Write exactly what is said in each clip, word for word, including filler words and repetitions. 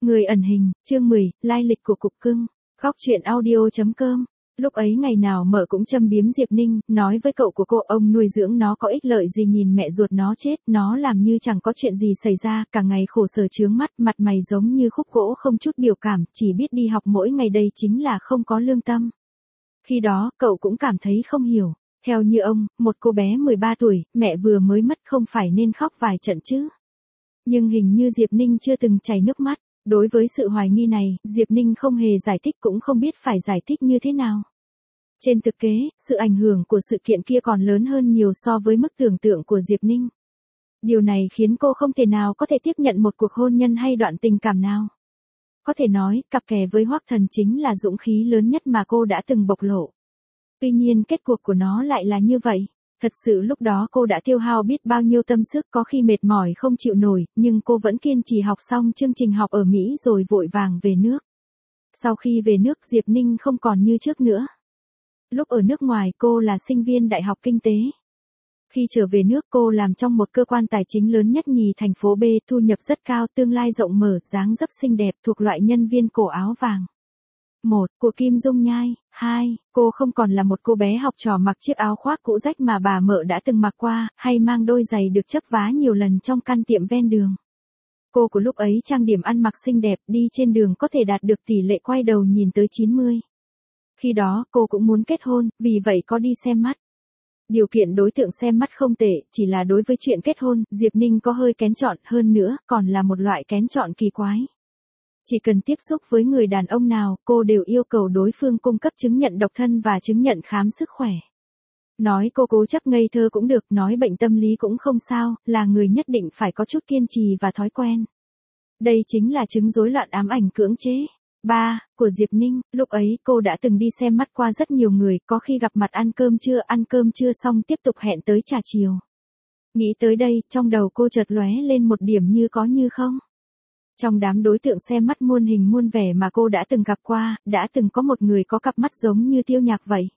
Người ẩn hình, chương mười, lai lịch của cục cưng. Khóc chuyện audio.com. Lúc ấy ngày nào mợ cũng châm biếm Diệp Ninh, nói với cậu của cô ông nuôi dưỡng nó có ích lợi gì nhìn mẹ ruột nó chết, nó làm như chẳng có chuyện gì xảy ra, cả ngày khổ sở chướng mắt, mặt mày giống như khúc gỗ không chút biểu cảm, chỉ biết đi học mỗi ngày đây chính là không có lương tâm. Khi đó, cậu cũng cảm thấy không hiểu. Theo như ông, một cô bé mười ba tuổi, mẹ vừa mới mất không phải nên khóc vài trận chứ. Nhưng hình như Diệp Ninh chưa từng chảy nước mắt. Đối với sự hoài nghi này, Diệp Ninh không hề giải thích cũng không biết phải giải thích như thế nào. Trên thực tế, sự ảnh hưởng của sự kiện kia còn lớn hơn nhiều so với mức tưởng tượng của Diệp Ninh. Điều này khiến cô không thể nào có thể tiếp nhận một cuộc hôn nhân hay đoạn tình cảm nào. Có thể nói, cặp kè với Hoắc Thần chính là dũng khí lớn nhất mà cô đã từng bộc lộ. Tuy nhiên kết cuộc của nó lại là như vậy. Thật sự lúc đó cô đã tiêu hao biết bao nhiêu tâm sức, có khi mệt mỏi không chịu nổi, nhưng cô vẫn kiên trì học xong chương trình học ở Mỹ rồi vội vàng về nước. Sau khi về nước Diệp Ninh không còn như trước nữa. Lúc ở nước ngoài cô là sinh viên Đại học Kinh tế. Khi trở về nước cô làm trong một cơ quan tài chính lớn nhất nhì thành phố B, thu nhập rất cao, tương lai rộng mở, dáng dấp xinh đẹp, thuộc loại nhân viên cổ áo vàng. một. Của Kim Dung Nhai. hai. Cô không còn là một cô bé học trò mặc chiếc áo khoác cũ rách mà bà mợ đã từng mặc qua, hay mang đôi giày được chấp vá nhiều lần trong căn tiệm ven đường. Cô của lúc ấy trang điểm ăn mặc xinh đẹp, đi trên đường có thể đạt được tỷ lệ quay đầu nhìn tới chín mươi. Khi đó cô cũng muốn kết hôn, vì vậy có đi xem mắt. Điều kiện đối tượng xem mắt không tệ, chỉ là đối với chuyện kết hôn, Diệp Ninh có hơi kén chọn, hơn nữa, còn là một loại kén chọn kỳ quái. Chỉ cần tiếp xúc với người đàn ông nào, cô đều yêu cầu đối phương cung cấp chứng nhận độc thân và chứng nhận khám sức khỏe. Nói cô cố chấp ngây thơ cũng được, nói bệnh tâm lý cũng không sao, là người nhất định phải có chút kiên trì và thói quen. Đây chính là chứng rối loạn ám ảnh cưỡng chế. ba. Của Diệp Ninh, lúc ấy cô đã từng đi xem mắt qua rất nhiều người, có khi gặp mặt ăn cơm trưa, ăn cơm trưa xong tiếp tục hẹn tới trà chiều. Nghĩ tới đây, trong đầu cô chợt lóe lên một điểm như có như không. Trong đám đối tượng xem mắt muôn hình muôn vẻ mà cô đã từng gặp qua, đã từng có một người có cặp mắt giống như Tiêu Nhạc vậy.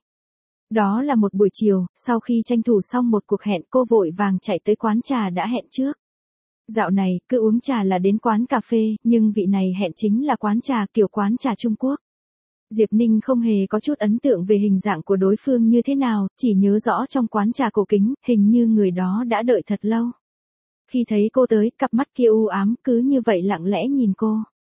Đó là một buổi chiều, sau khi tranh thủ xong một cuộc hẹn cô vội vàng chạy tới quán trà đã hẹn trước. Dạo này, cứ uống trà là đến quán cà phê, nhưng vị này hẹn chính là quán trà kiểu quán trà Trung Quốc. Diệp Ninh không hề có chút ấn tượng về hình dạng của đối phương như thế nào, chỉ nhớ rõ trong quán trà cổ kính, hình như người đó đã đợi thật lâu. Khi thấy cô tới, cặp mắt kia u ám, cứ như vậy lặng lẽ nhìn cô.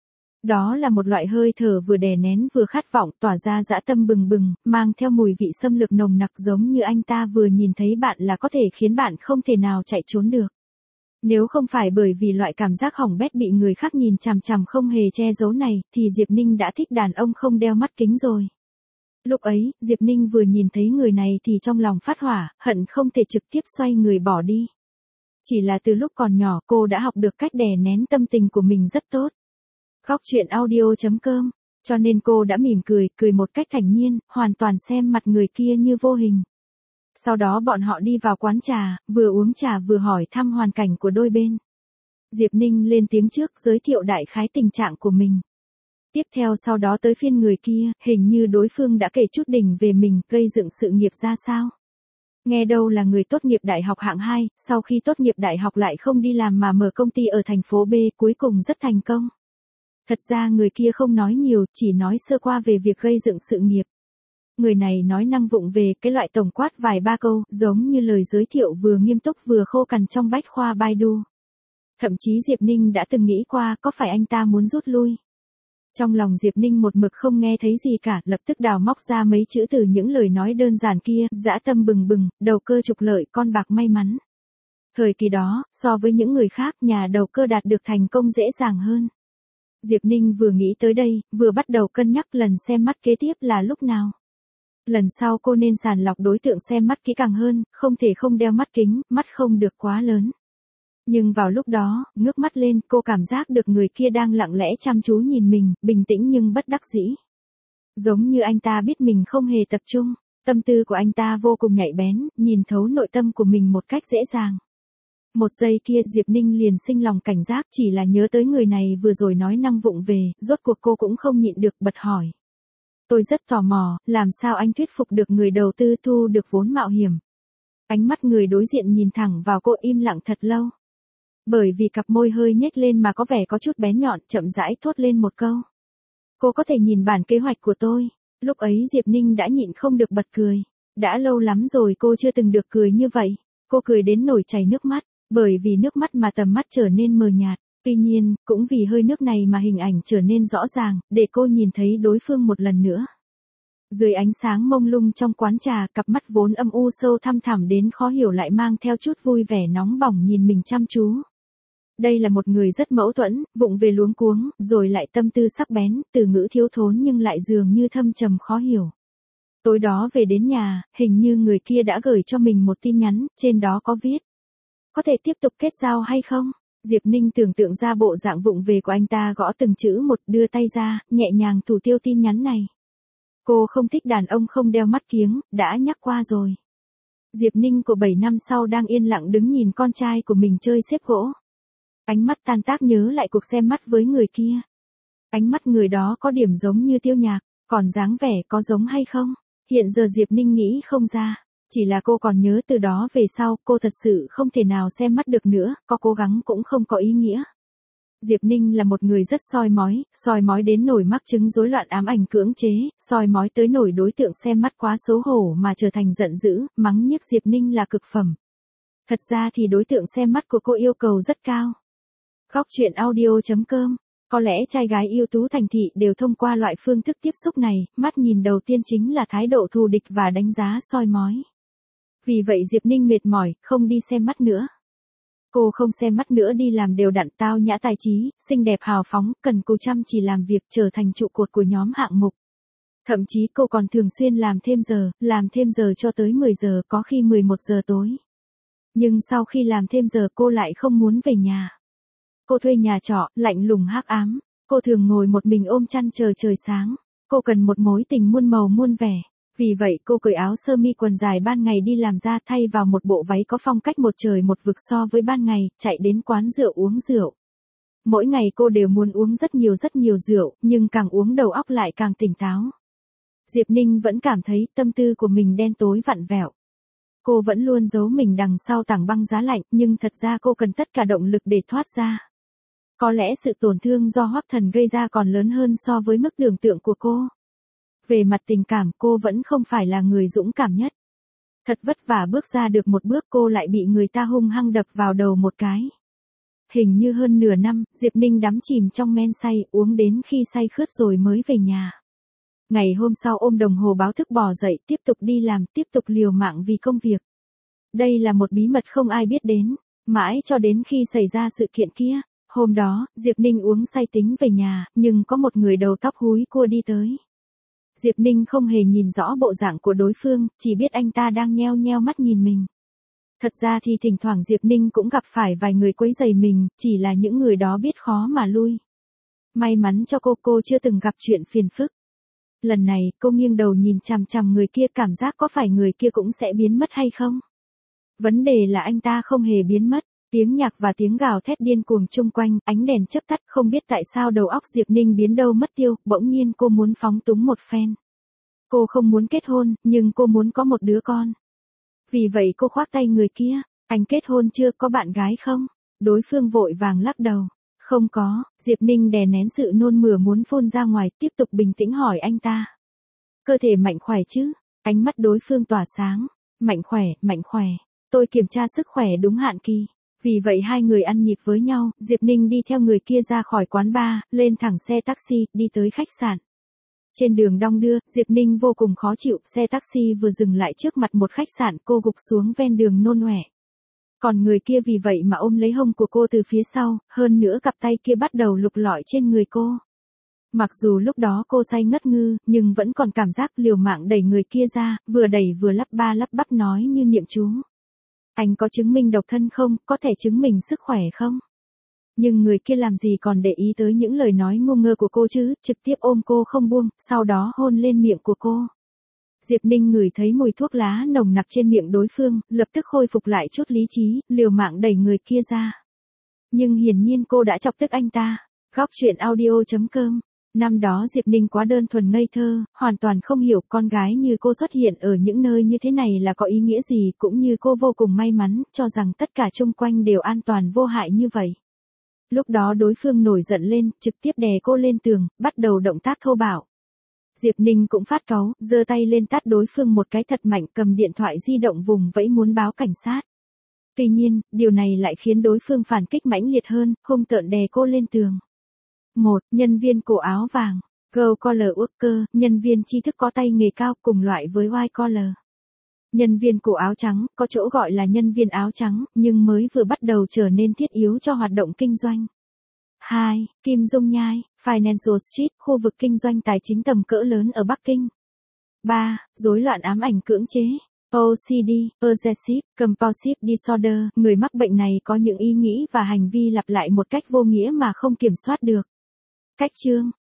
Đó là một loại hơi thở vừa đè nén vừa khát vọng, tỏa ra dã tâm bừng bừng, mang theo mùi vị xâm lược nồng nặc, giống như anh ta vừa nhìn thấy bạn là có thể khiến bạn không thể nào chạy trốn được. Nếu không phải bởi vì loại cảm giác hỏng bét bị người khác nhìn chằm chằm không hề che giấu này, thì Diệp Ninh đã thích đàn ông không đeo mắt kính rồi. Lúc ấy, Diệp Ninh vừa nhìn thấy người này thì trong lòng phát hỏa, hận không thể trực tiếp xoay người bỏ đi. Chỉ là từ lúc còn nhỏ cô đã học được cách đè nén tâm tình của mình rất tốt. Khóc chuyện audio.com. Cho nên cô đã mỉm cười, cười một cách thản nhiên, hoàn toàn xem mặt người kia như vô hình. Sau đó bọn họ đi vào quán trà, vừa uống trà vừa hỏi thăm hoàn cảnh của đôi bên. Diệp Ninh lên tiếng trước giới thiệu đại khái tình trạng của mình. Tiếp theo sau đó tới phiên người kia, hình như đối phương đã kể chút đỉnh về mình, gây dựng sự nghiệp ra sao. Nghe đâu là người tốt nghiệp đại học hạng hai, sau khi tốt nghiệp đại học lại không đi làm mà mở công ty ở thành phố B, cuối cùng rất thành công. Thật ra người kia không nói nhiều, chỉ nói sơ qua về việc gây dựng sự nghiệp. Người này nói năng vụng về, cái loại tổng quát vài ba câu, giống như lời giới thiệu vừa nghiêm túc vừa khô cằn trong bách khoa Baidu. Thậm chí Diệp Ninh đã từng nghĩ qua có phải anh ta muốn rút lui. Trong lòng Diệp Ninh một mực không nghe thấy gì cả, lập tức đào móc ra mấy chữ từ những lời nói đơn giản kia, dã tâm bừng bừng, đầu cơ trục lợi, con bạc may mắn. Thời kỳ đó, so với những người khác, nhà đầu cơ đạt được thành công dễ dàng hơn. Diệp Ninh vừa nghĩ tới đây, vừa bắt đầu cân nhắc lần xem mắt kế tiếp là lúc nào. Lần sau cô nên sàng lọc đối tượng xem mắt kỹ càng hơn, không thể không đeo mắt kính, mắt không được quá lớn. Nhưng vào lúc đó, ngước mắt lên, cô cảm giác được người kia đang lặng lẽ chăm chú nhìn mình, bình tĩnh nhưng bất đắc dĩ. Giống như anh ta biết mình không hề tập trung, tâm tư của anh ta vô cùng nhạy bén, nhìn thấu nội tâm của mình một cách dễ dàng. Một giây kia Diệp Ninh liền sinh lòng cảnh giác, chỉ là nhớ tới người này vừa rồi nói năng vụng về, rốt cuộc cô cũng không nhịn được bật hỏi. Tôi rất tò mò, làm sao anh thuyết phục được người đầu tư thu được vốn mạo hiểm? Ánh mắt người đối diện nhìn thẳng vào cô im lặng thật lâu. Bởi vì cặp môi hơi nhếch lên mà có vẻ có chút bén nhọn, chậm rãi thốt lên một câu. Cô có thể nhìn bản kế hoạch của tôi. Lúc ấy Diệp Ninh đã nhịn không được bật cười. Đã lâu lắm rồi cô chưa từng được cười như vậy. Cô cười đến nổi chảy nước mắt, bởi vì nước mắt mà tầm mắt trở nên mờ nhạt. Tuy nhiên, cũng vì hơi nước này mà hình ảnh trở nên rõ ràng, để cô nhìn thấy đối phương một lần nữa. Dưới ánh sáng mông lung trong quán trà, cặp mắt vốn âm u sâu thăm thẳm đến khó hiểu lại mang theo chút vui vẻ nóng bỏng nhìn mình chăm chú. Đây là một người rất mẫu thuẫn, vụng về luống cuống, rồi lại tâm tư sắc bén, từ ngữ thiếu thốn nhưng lại dường như thâm trầm khó hiểu. Tối đó về đến nhà, hình như người kia đã gửi cho mình một tin nhắn, trên đó có viết. Có thể tiếp tục kết giao hay không? Diệp Ninh tưởng tượng ra bộ dạng vụng về của anh ta, gõ từng chữ một, đưa tay ra, nhẹ nhàng thủ tiêu tin nhắn này. Cô không thích đàn ông không đeo mắt kiếng, đã nhắc qua rồi. Diệp Ninh của bảy năm sau đang yên lặng đứng nhìn con trai của mình chơi xếp gỗ. Ánh mắt tan tác nhớ lại cuộc xem mắt với người kia. Ánh mắt người đó có điểm giống như Tiêu Nhạc, còn dáng vẻ có giống hay không? Hiện giờ Diệp Ninh nghĩ không ra. Chỉ là cô còn nhớ từ đó về sau, cô thật sự không thể nào xem mắt được nữa, có cố gắng cũng không có ý nghĩa. Diệp Ninh là một người rất soi mói, soi mói đến nổi mắc chứng rối loạn ám ảnh cưỡng chế, soi mói tới nổi đối tượng xem mắt quá xấu hổ mà trở thành giận dữ, mắng nhiếc Diệp Ninh là cực phẩm. Thật ra thì đối tượng xem mắt của cô yêu cầu rất cao. Góc truyện audio chấm com. Có lẽ trai gái ưu tú thành thị đều thông qua loại phương thức tiếp xúc này, mắt nhìn đầu tiên chính là thái độ thù địch và đánh giá soi mói. Vì vậy Diệp Ninh mệt mỏi, không đi xem mắt nữa. Cô không xem mắt nữa, đi làm đều đặn, tao nhã tài trí, xinh đẹp hào phóng, cần cù chăm chỉ làm việc, trở thành trụ cột của nhóm hạng mục. Thậm chí cô còn thường xuyên làm thêm giờ, làm thêm giờ cho tới mười giờ, có khi mười một giờ tối. Nhưng sau khi làm thêm giờ cô lại không muốn về nhà. Cô thuê nhà trọ, lạnh lùng hắc ám. Cô thường ngồi một mình ôm chăn chờ trời sáng. Cô cần một mối tình muôn màu muôn vẻ. Vì vậy cô cởi áo sơ mi quần dài ban ngày đi làm ra, thay vào một bộ váy có phong cách một trời một vực so với ban ngày, chạy đến quán rượu uống rượu. Mỗi ngày cô đều muốn uống rất nhiều rất nhiều rượu, nhưng càng uống đầu óc lại càng tỉnh táo. Diệp Ninh vẫn cảm thấy tâm tư của mình đen tối vặn vẹo. Cô vẫn luôn giấu mình đằng sau tảng băng giá lạnh, nhưng thật ra cô cần tất cả động lực để thoát ra. Có lẽ sự tổn thương do Hoắc Thần gây ra còn lớn hơn so với mức tưởng tượng của cô. Về mặt tình cảm cô vẫn không phải là người dũng cảm nhất. Thật vất vả bước ra được một bước cô lại bị người ta hung hăng đập vào đầu một cái. Hình như hơn nửa năm, Diệp Ninh đắm chìm trong men say, uống đến khi say khướt rồi mới về nhà. Ngày hôm sau ôm đồng hồ báo thức bò dậy, tiếp tục đi làm, tiếp tục liều mạng vì công việc. Đây là một bí mật không ai biết đến, mãi cho đến khi xảy ra sự kiện kia. Hôm đó, Diệp Ninh uống say tính về nhà, nhưng có một người đầu tóc húi cua đi tới. Diệp Ninh không hề nhìn rõ bộ dạng của đối phương, chỉ biết anh ta đang nheo nheo mắt nhìn mình. Thật ra thì thỉnh thoảng Diệp Ninh cũng gặp phải vài người quấy rầy mình, chỉ là những người đó biết khó mà lui. May mắn cho cô, cô chưa từng gặp chuyện phiền phức. Lần này, cô nghiêng đầu nhìn chằm chằm người kia, cảm giác có phải người kia cũng sẽ biến mất hay không? Vấn đề là anh ta không hề biến mất. Tiếng nhạc và tiếng gào thét điên cuồng chung quanh, ánh đèn chớp tắt, không biết tại sao đầu óc Diệp Ninh biến đâu mất tiêu, bỗng nhiên cô muốn phóng túng một phen. Cô không muốn kết hôn, nhưng cô muốn có một đứa con. Vì vậy cô khoác tay người kia, anh kết hôn chưa, có bạn gái không? Đối phương vội vàng lắc đầu. Không có, Diệp Ninh đè nén sự nôn mửa muốn phun ra ngoài, tiếp tục bình tĩnh hỏi anh ta. Cơ thể mạnh khỏe chứ? Ánh mắt đối phương tỏa sáng. Mạnh khỏe, mạnh khỏe. Tôi kiểm tra sức khỏe đúng hạn kỳ. Vì vậy hai người ăn nhịp với nhau, Diệp Ninh đi theo người kia ra khỏi quán bar, lên thẳng xe taxi, đi tới khách sạn. Trên đường đong đưa, Diệp Ninh vô cùng khó chịu, xe taxi vừa dừng lại trước mặt một khách sạn, cô gục xuống ven đường nôn ọe. Còn người kia vì vậy mà ôm lấy hông của cô từ phía sau, hơn nữa cặp tay kia bắt đầu lục lọi trên người cô. Mặc dù lúc đó cô say ngất ngư, nhưng vẫn còn cảm giác liều mạng đẩy người kia ra, vừa đẩy vừa lắp ba lắp bắp nói như niệm chú. Anh có chứng minh độc thân không, có thể chứng minh sức khỏe không? Nhưng người kia làm gì còn để ý tới những lời nói ngu ngơ của cô chứ, trực tiếp ôm cô không buông, sau đó hôn lên miệng của cô. Diệp Ninh ngửi thấy mùi thuốc lá nồng nặc trên miệng đối phương, lập tức khôi phục lại chút lý trí, liều mạng đẩy người kia ra. Nhưng hiển nhiên cô đã chọc tức anh ta. Góc truyện audio chấm com Năm đó Diệp Ninh quá đơn thuần ngây thơ, hoàn toàn không hiểu con gái như cô xuất hiện ở những nơi như thế này là có ý nghĩa gì, cũng như cô vô cùng may mắn, cho rằng tất cả chung quanh đều an toàn vô hại như vậy. Lúc đó đối phương nổi giận lên, trực tiếp đè cô lên tường, bắt đầu động tác thô bạo. Diệp Ninh cũng phát cáu, giơ tay lên tát đối phương một cái thật mạnh, cầm điện thoại di động vùng vẫy muốn báo cảnh sát. Tuy nhiên, điều này lại khiến đối phương phản kích mãnh liệt hơn, hung tợn đè cô lên tường. một. Nhân viên cổ áo vàng. Gold collar worker, nhân viên tri thức có tay nghề cao, cùng loại với white collar. Nhân viên cổ áo trắng, có chỗ gọi là nhân viên áo trắng, nhưng mới vừa bắt đầu trở nên thiết yếu cho hoạt động kinh doanh. hai. Kim Dung Nhai, Financial Street, khu vực kinh doanh tài chính tầm cỡ lớn ở Bắc Kinh. ba. Rối loạn ám ảnh cưỡng chế. ô xê đê, Obsessive Compulsive Disorder, người mắc bệnh này có những ý nghĩ và hành vi lặp lại một cách vô nghĩa mà không kiểm soát được. Cách chương